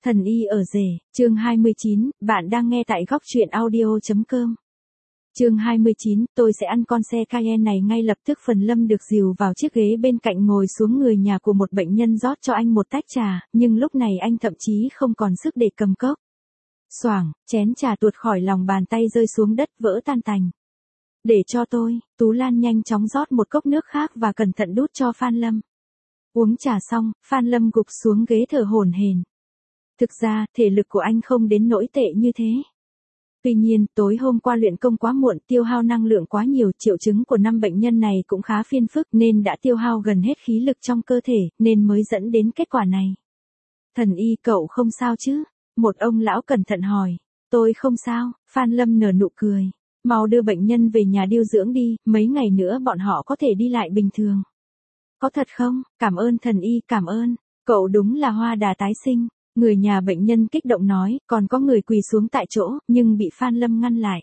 Thần y ở rể, chương 29, bạn đang nghe tại góc truyện audio.com. Chương 29, tôi sẽ ăn con xe Cayenne này ngay lập tức. Phần Lâm được dìu vào chiếc ghế bên cạnh ngồi xuống. Người nhà của một bệnh nhân rót cho anh một tách trà, nhưng lúc này anh thậm chí không còn sức để cầm cốc. Xoảng, chén trà tuột khỏi lòng bàn tay rơi xuống đất vỡ tan tành. Để cho tôi, Tú Lan nhanh chóng rót một cốc nước khác và cẩn thận đút cho Phan Lâm. Uống trà xong, Phan Lâm gục xuống ghế thở hổn hển. Thực ra, thể lực của anh không đến nỗi tệ như thế. Tuy nhiên, tối hôm qua luyện công quá muộn, tiêu hao năng lượng quá nhiều, triệu chứng của 5 bệnh nhân này cũng khá phiền phức nên đã tiêu hao gần hết khí lực trong cơ thể, nên mới dẫn đến kết quả này. Thần y, cậu không sao chứ? Một ông lão cẩn thận hỏi. Tôi không sao, Phan Lâm nở nụ cười. Mau đưa bệnh nhân về nhà điều dưỡng đi, mấy ngày nữa bọn họ có thể đi lại bình thường. Có thật không? Cảm ơn thần y, cảm ơn. Cậu đúng là hoa đà tái sinh. Người nhà bệnh nhân kích động nói, còn có người quỳ xuống tại chỗ, nhưng bị Phan Lâm ngăn lại.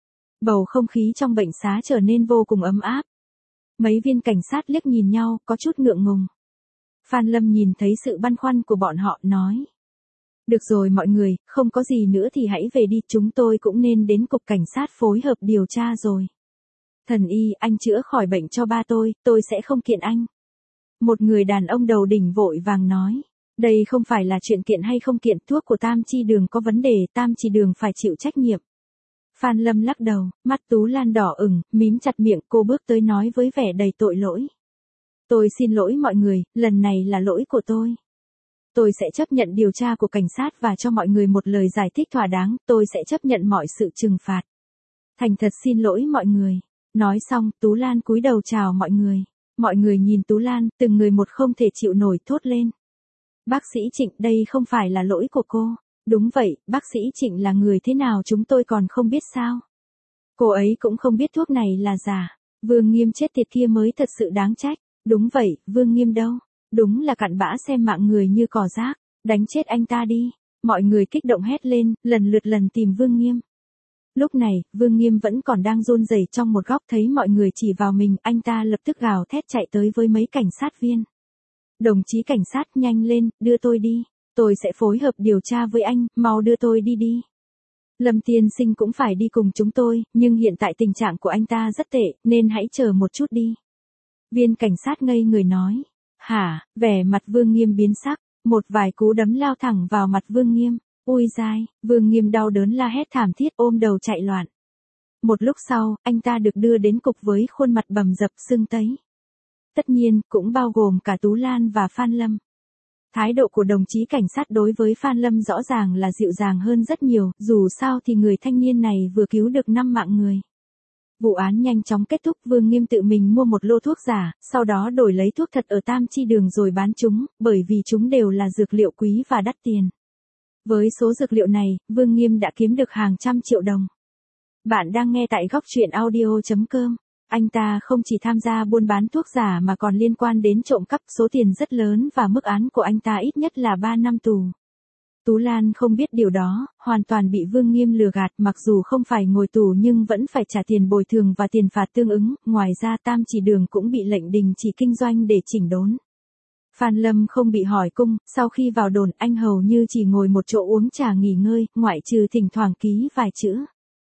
Bầu không khí trong bệnh xá trở nên vô cùng ấm áp. Mấy viên cảnh sát liếc nhìn nhau, có chút ngượng ngùng. Phan Lâm nhìn thấy sự băn khoăn của bọn họ, nói. Được rồi mọi người, không có gì nữa thì hãy về đi, chúng tôi cũng nên đến cục cảnh sát phối hợp điều tra rồi. Thần y, anh chữa khỏi bệnh cho ba tôi sẽ không kiện anh. Một người đàn ông đầu đỉnh vội vàng nói. Đây không phải là chuyện kiện hay không kiện, thuốc của Tam Chi Đường có vấn đề, Tam Chi Đường phải chịu trách nhiệm. Phan Lâm lắc đầu, mắt Tú Lan đỏ ửng, mím chặt miệng, cô bước tới nói với vẻ đầy tội lỗi. Tôi xin lỗi mọi người, lần này là lỗi của tôi. Tôi sẽ chấp nhận điều tra của cảnh sát và cho mọi người một lời giải thích thỏa đáng, tôi sẽ chấp nhận mọi sự trừng phạt. Thành thật xin lỗi mọi người. Nói xong, Tú Lan cúi đầu chào mọi người. Mọi người nhìn Tú Lan, từng người một không thể chịu nổi thốt lên. Bác sĩ Trịnh, đây không phải là lỗi của cô. Đúng vậy, bác sĩ Trịnh là người thế nào chúng tôi còn không biết sao. Cô ấy cũng không biết thuốc này là giả. Vương Nghiêm chết tiệt kia mới thật sự đáng trách. Đúng vậy, Vương Nghiêm đâu? Đúng là cặn bã xem mạng người như cỏ rác. Đánh chết anh ta đi. Mọi người kích động hét lên, lần lượt tìm Vương Nghiêm. Lúc này, Vương Nghiêm vẫn còn đang run rẩy trong một góc, thấy mọi người chỉ vào mình, anh ta lập tức gào thét chạy tới với mấy cảnh sát viên. Đồng chí cảnh sát, nhanh lên, đưa tôi đi. Tôi sẽ phối hợp điều tra với anh, mau đưa tôi đi. Lâm tiên sinh cũng phải đi cùng chúng tôi, nhưng hiện tại tình trạng của anh ta rất tệ, nên hãy chờ một chút đi. Viên cảnh sát ngây người nói. Hả? Vẻ mặt Vương Nghiêm biến sắc, một vài cú đấm lao thẳng vào mặt Vương Nghiêm. Ui dai, Vương Nghiêm đau đớn la hét thảm thiết, ôm đầu chạy loạn. Một lúc sau, anh ta được đưa đến cục với khuôn mặt bầm dập sưng tấy. Tất nhiên, cũng bao gồm cả Tú Lan và Phan Lâm. Thái độ của đồng chí cảnh sát đối với Phan Lâm rõ ràng là dịu dàng hơn rất nhiều, dù sao thì người thanh niên này vừa cứu được 5 mạng người. Vụ án nhanh chóng kết thúc, Vương Nghiêm tự mình mua một lô thuốc giả, sau đó đổi lấy thuốc thật ở Tam Chi Đường rồi bán chúng, bởi vì chúng đều là dược liệu quý và đắt tiền. Với số dược liệu này, Vương Nghiêm đã kiếm được hàng trăm triệu đồng. Bạn đang nghe tại góc truyện audio.com. Anh ta không chỉ tham gia buôn bán thuốc giả mà còn liên quan đến trộm cắp, số tiền rất lớn và mức án của anh ta ít nhất là 3 năm tù. Tú Lan không biết điều đó, hoàn toàn bị Vương Nghiêm lừa gạt, mặc dù không phải ngồi tù nhưng vẫn phải trả tiền bồi thường và tiền phạt tương ứng, ngoài ra Tam Chỉ Đường cũng bị lệnh đình chỉ kinh doanh để chỉnh đốn. Phan Lâm không bị hỏi cung, sau khi vào đồn anh hầu như chỉ ngồi một chỗ uống trà nghỉ ngơi, ngoại trừ thỉnh thoảng ký vài chữ.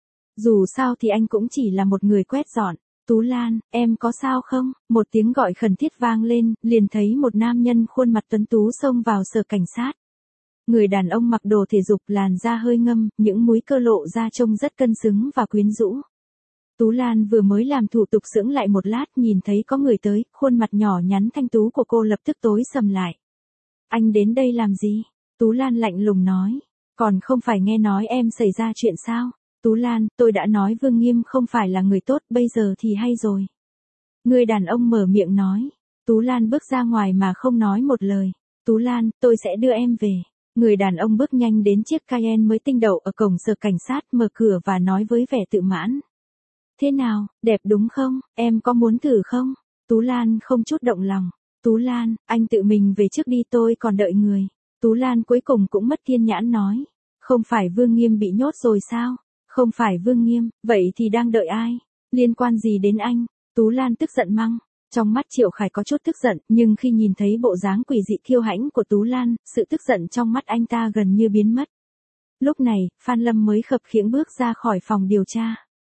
Dù sao thì anh cũng chỉ là một người quét dọn. Tú Lan, em có sao không? Một tiếng gọi khẩn thiết vang lên, liền thấy một nam nhân khuôn mặt tuấn tú xông vào sở cảnh sát. Người đàn ông mặc đồ thể dục, làn da hơi ngâm, những múi cơ lộ ra trông rất cân xứng và quyến rũ. Tú Lan vừa mới làm thủ tục sững lại một lát, nhìn thấy có người tới, khuôn mặt nhỏ nhắn thanh tú của cô lập tức tối sầm lại. Anh đến đây làm gì? Tú Lan lạnh lùng nói. Còn không phải nghe nói em xảy ra chuyện sao? Tú Lan, tôi đã nói Vương Nghiêm không phải là người tốt, bây giờ thì hay rồi. Người đàn ông mở miệng nói. Tú Lan bước ra ngoài mà không nói một lời. Tú Lan, tôi sẽ đưa em về. Người đàn ông bước nhanh đến chiếc Cayenne mới tinh đậu ở cổng sở cảnh sát, mở cửa và nói với vẻ tự mãn. Thế nào, đẹp đúng không, em có muốn thử không? Tú Lan không chút động lòng. Tú Lan, anh tự mình về trước đi, tôi còn đợi người. Tú Lan cuối cùng cũng mất kiên nhẫn nói. Không phải Vương Nghiêm bị nhốt rồi sao? Không phải Vương Nghiêm, vậy thì đang đợi ai? Liên quan gì đến anh? Tú Lan tức giận mắng. Trong mắt Triệu Khải có chút tức giận, nhưng khi nhìn thấy bộ dáng quỷ dị kiêu hãnh của Tú Lan, sự tức giận trong mắt anh ta gần như biến mất. Lúc này, Phan Lâm mới khập khiễng bước ra khỏi phòng điều tra.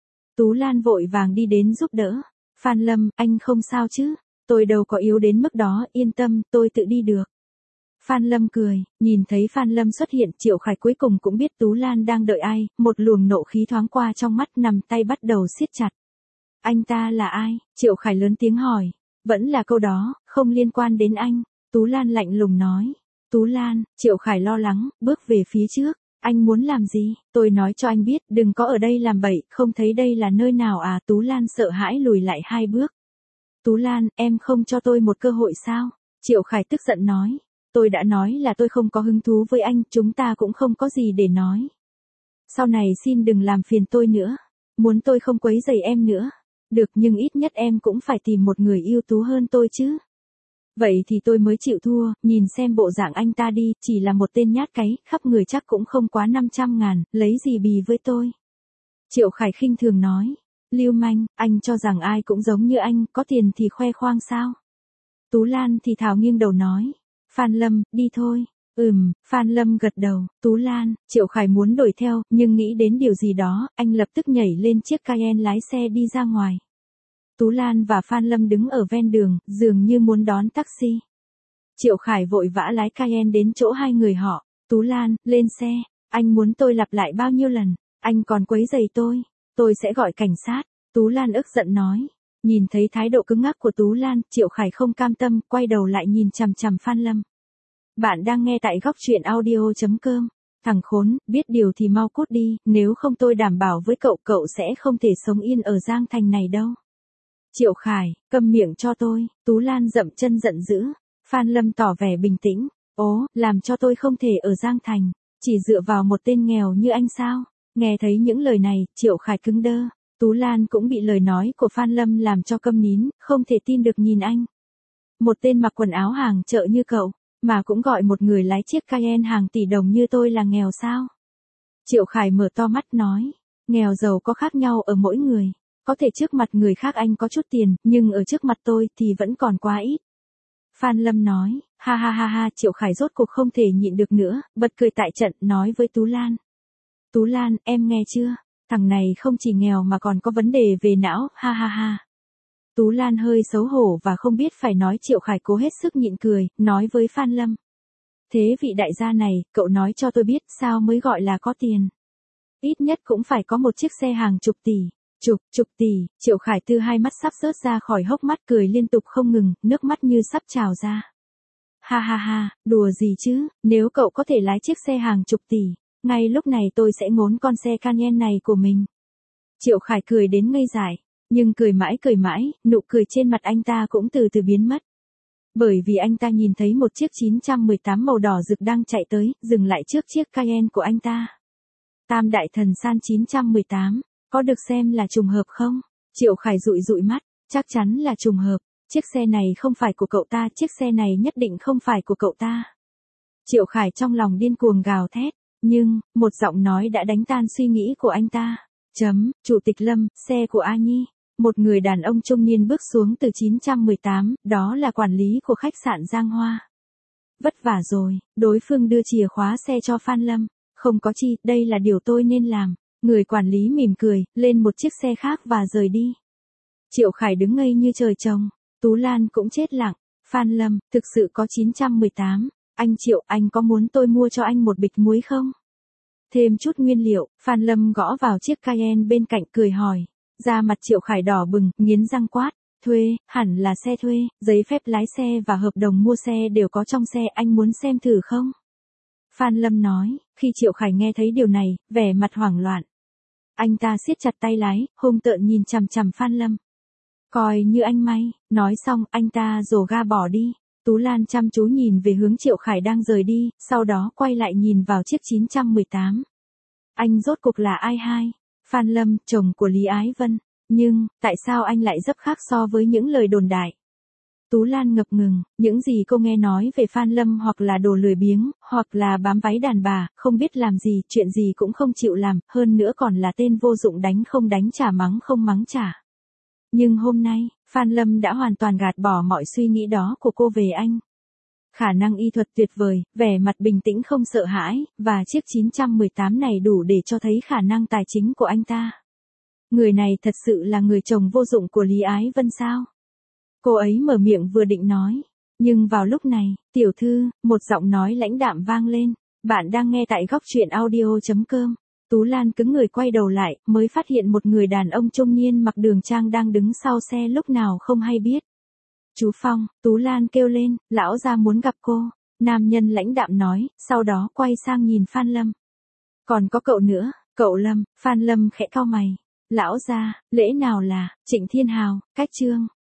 Tú Lan vội vàng đi đến giúp đỡ. Phan Lâm, anh không sao chứ? Tôi đâu có yếu đến mức đó, yên tâm, tôi tự đi được. Phan Lâm cười, nhìn thấy Phan Lâm xuất hiện, Triệu Khải cuối cùng cũng biết Tú Lan đang đợi ai, một luồng nộ khí thoáng qua trong mắt, nằm tay bắt đầu siết chặt. Anh ta là ai? Triệu Khải lớn tiếng hỏi. Vẫn là câu đó, không liên quan đến anh. Tú Lan lạnh lùng nói. Tú Lan, Triệu Khải lo lắng, bước về phía trước. Anh muốn làm gì? Tôi nói cho anh biết, đừng có ở đây làm bậy, không thấy đây là nơi nào à? Tú Lan sợ hãi lùi lại 2 bước. Tú Lan, em không cho tôi một cơ hội sao? Triệu Khải tức giận nói. Tôi đã nói là tôi không có hứng thú với anh, chúng ta cũng không có gì để nói. Sau này xin đừng làm phiền tôi nữa. Muốn tôi không quấy rầy em nữa. Được, nhưng ít nhất em cũng phải tìm một người ưu tú hơn tôi chứ. Vậy thì tôi mới chịu thua, nhìn xem bộ dạng anh ta đi, chỉ là một tên nhát cái, khắp người chắc cũng không quá 500.000, lấy gì bì với tôi. Triệu Khải khinh thường nói. Lưu manh, anh cho rằng ai cũng giống như anh, có tiền thì khoe khoang sao? Tú Lan thì thào nghiêng đầu nói. Phan Lâm, đi thôi. Phan Lâm gật đầu. Tú Lan, Triệu Khải muốn đuổi theo, nhưng nghĩ đến điều gì đó, anh lập tức nhảy lên chiếc Cayenne lái xe đi ra ngoài. Tú Lan và Phan Lâm đứng ở ven đường, dường như muốn đón taxi. Triệu Khải vội vã lái Cayenne đến chỗ hai người họ. Tú Lan, lên xe. Anh muốn tôi lặp lại bao nhiêu lần? Anh còn quấy rầy tôi sẽ gọi cảnh sát. Tú Lan ức giận nói. Nhìn thấy thái độ cứng ngắc của Tú Lan, Triệu Khải không cam tâm, quay đầu lại nhìn chằm chằm Phan Lâm. Bạn đang nghe tại góc truyện audio.com. Thằng khốn, biết điều thì mau cút đi, nếu không tôi đảm bảo với cậu sẽ không thể sống yên ở Giang Thành này đâu. Triệu Khải, câm miệng cho tôi. Tú Lan dậm chân giận dữ. Phan Lâm tỏ vẻ bình tĩnh. Ố, làm cho tôi không thể ở Giang Thành, chỉ dựa vào một tên nghèo như anh sao? Nghe thấy những lời này, Triệu Khải cứng đơ. Tú Lan cũng bị lời nói của Phan Lâm làm cho câm nín, không thể tin được nhìn anh. Một tên mặc quần áo hàng chợ như cậu, mà cũng gọi một người lái chiếc Cayenne hàng tỷ đồng như tôi là nghèo sao? Triệu Khải mở to mắt nói. Nghèo giàu có khác nhau ở mỗi người. Có thể trước mặt người khác anh có chút tiền, nhưng ở trước mặt tôi thì vẫn còn quá ít. Phan Lâm nói. Ha ha ha ha, Triệu Khải rốt cuộc không thể nhịn được nữa, bật cười tại trận, nói với Tú Lan. Tú Lan, em nghe chưa? Thằng này không chỉ nghèo mà còn có vấn đề về não, ha ha ha. Tú Lan hơi xấu hổ và không biết phải nói, Triệu Khải cố hết sức nhịn cười, nói với Phan Lâm. Thế vị đại gia này, cậu nói cho tôi biết sao mới gọi là có tiền. Ít nhất cũng phải có một chiếc xe hàng chục tỷ. Chục tỷ, Triệu Khải Tư hai mắt sắp rớt ra khỏi hốc mắt, cười liên tục không ngừng, nước mắt như sắp trào ra. Ha ha ha, đùa gì chứ, nếu cậu có thể lái chiếc xe hàng chục tỷ, ngay lúc này tôi sẽ ngốn con xe Cayenne này của mình. Triệu Khải cười đến ngây dại, nhưng cười mãi, nụ cười trên mặt anh ta cũng từ từ biến mất. Bởi vì anh ta nhìn thấy một chiếc 918 màu đỏ rực đang chạy tới, dừng lại trước chiếc Cayenne của anh ta. Tam Đại Thần San 918, có được xem là trùng hợp không? Triệu Khải dụi mắt, chắc chắn là trùng hợp, chiếc xe này không phải của cậu ta, chiếc xe này nhất định không phải của cậu ta. Triệu Khải trong lòng điên cuồng gào thét, nhưng, một giọng nói đã đánh tan suy nghĩ của anh ta. Chủ tịch Lâm, xe của A Nhi. Một người đàn ông trung niên bước xuống từ 918, đó là quản lý của khách sạn Giang Hoa. Vất vả rồi, đối phương đưa chìa khóa xe cho Phan Lâm. Không có chi, đây là điều tôi nên làm. Người quản lý mỉm cười, lên một chiếc xe khác và rời đi. Triệu Khải đứng ngây như trời trồng. Tú Lan cũng chết lặng. Phan Lâm, thực sự có 918. Anh Triệu, anh có muốn tôi mua cho anh một bịch muối không? Thêm chút nguyên liệu, Phan Lâm gõ vào chiếc Cayenne bên cạnh, cười hỏi. Da mặt Triệu Khải đỏ bừng, nghiến răng quát. Thuê, hẳn là xe thuê, giấy phép lái xe và hợp đồng mua xe đều có trong xe, anh muốn xem thử không? Phan Lâm nói. Khi Triệu Khải nghe thấy điều này, vẻ mặt hoảng loạn. Anh ta siết chặt tay lái, hung tợn nhìn chằm chằm Phan Lâm. Coi như anh may, nói xong, anh ta rồ ga bỏ đi. Tú Lan chăm chú nhìn về hướng Triệu Khải đang rời đi, sau đó quay lại nhìn vào chiếc 918. Anh rốt cuộc là ai hai? Phan Lâm, chồng của Lý Ái Vân. Nhưng, tại sao anh lại rất khác so với những lời đồn đại? Tú Lan ngập ngừng, những gì cô nghe nói về Phan Lâm hoặc là đồ lười biếng, hoặc là bám váy đàn bà, không biết làm gì, chuyện gì cũng không chịu làm, hơn nữa còn là tên vô dụng, đánh không đánh trả, mắng không mắng trả. Nhưng hôm nay, Phan Lâm đã hoàn toàn gạt bỏ mọi suy nghĩ đó của cô về anh. Khả năng y thuật tuyệt vời, vẻ mặt bình tĩnh không sợ hãi, và chiếc 918 này đủ để cho thấy khả năng tài chính của anh ta. Người này thật sự là người chồng vô dụng của Lý Ái Vân sao? Cô ấy mở miệng vừa định nói. Nhưng vào lúc này, tiểu thư, một giọng nói lãnh đạm vang lên. Bạn đang nghe tại góc truyện audio.com. Tú Lan cứng người quay đầu lại, mới phát hiện một người đàn ông trung niên mặc đường trang đang đứng sau xe lúc nào không hay biết. Chú Phong, Tú Lan kêu lên, lão gia muốn gặp cô. Nam nhân lãnh đạm nói, sau đó quay sang nhìn Phan Lâm. Còn có cậu nữa, cậu Lâm. Phan Lâm khẽ cau mày. Lão gia, lễ nào là, Trịnh Thiên Hào, cách Trương.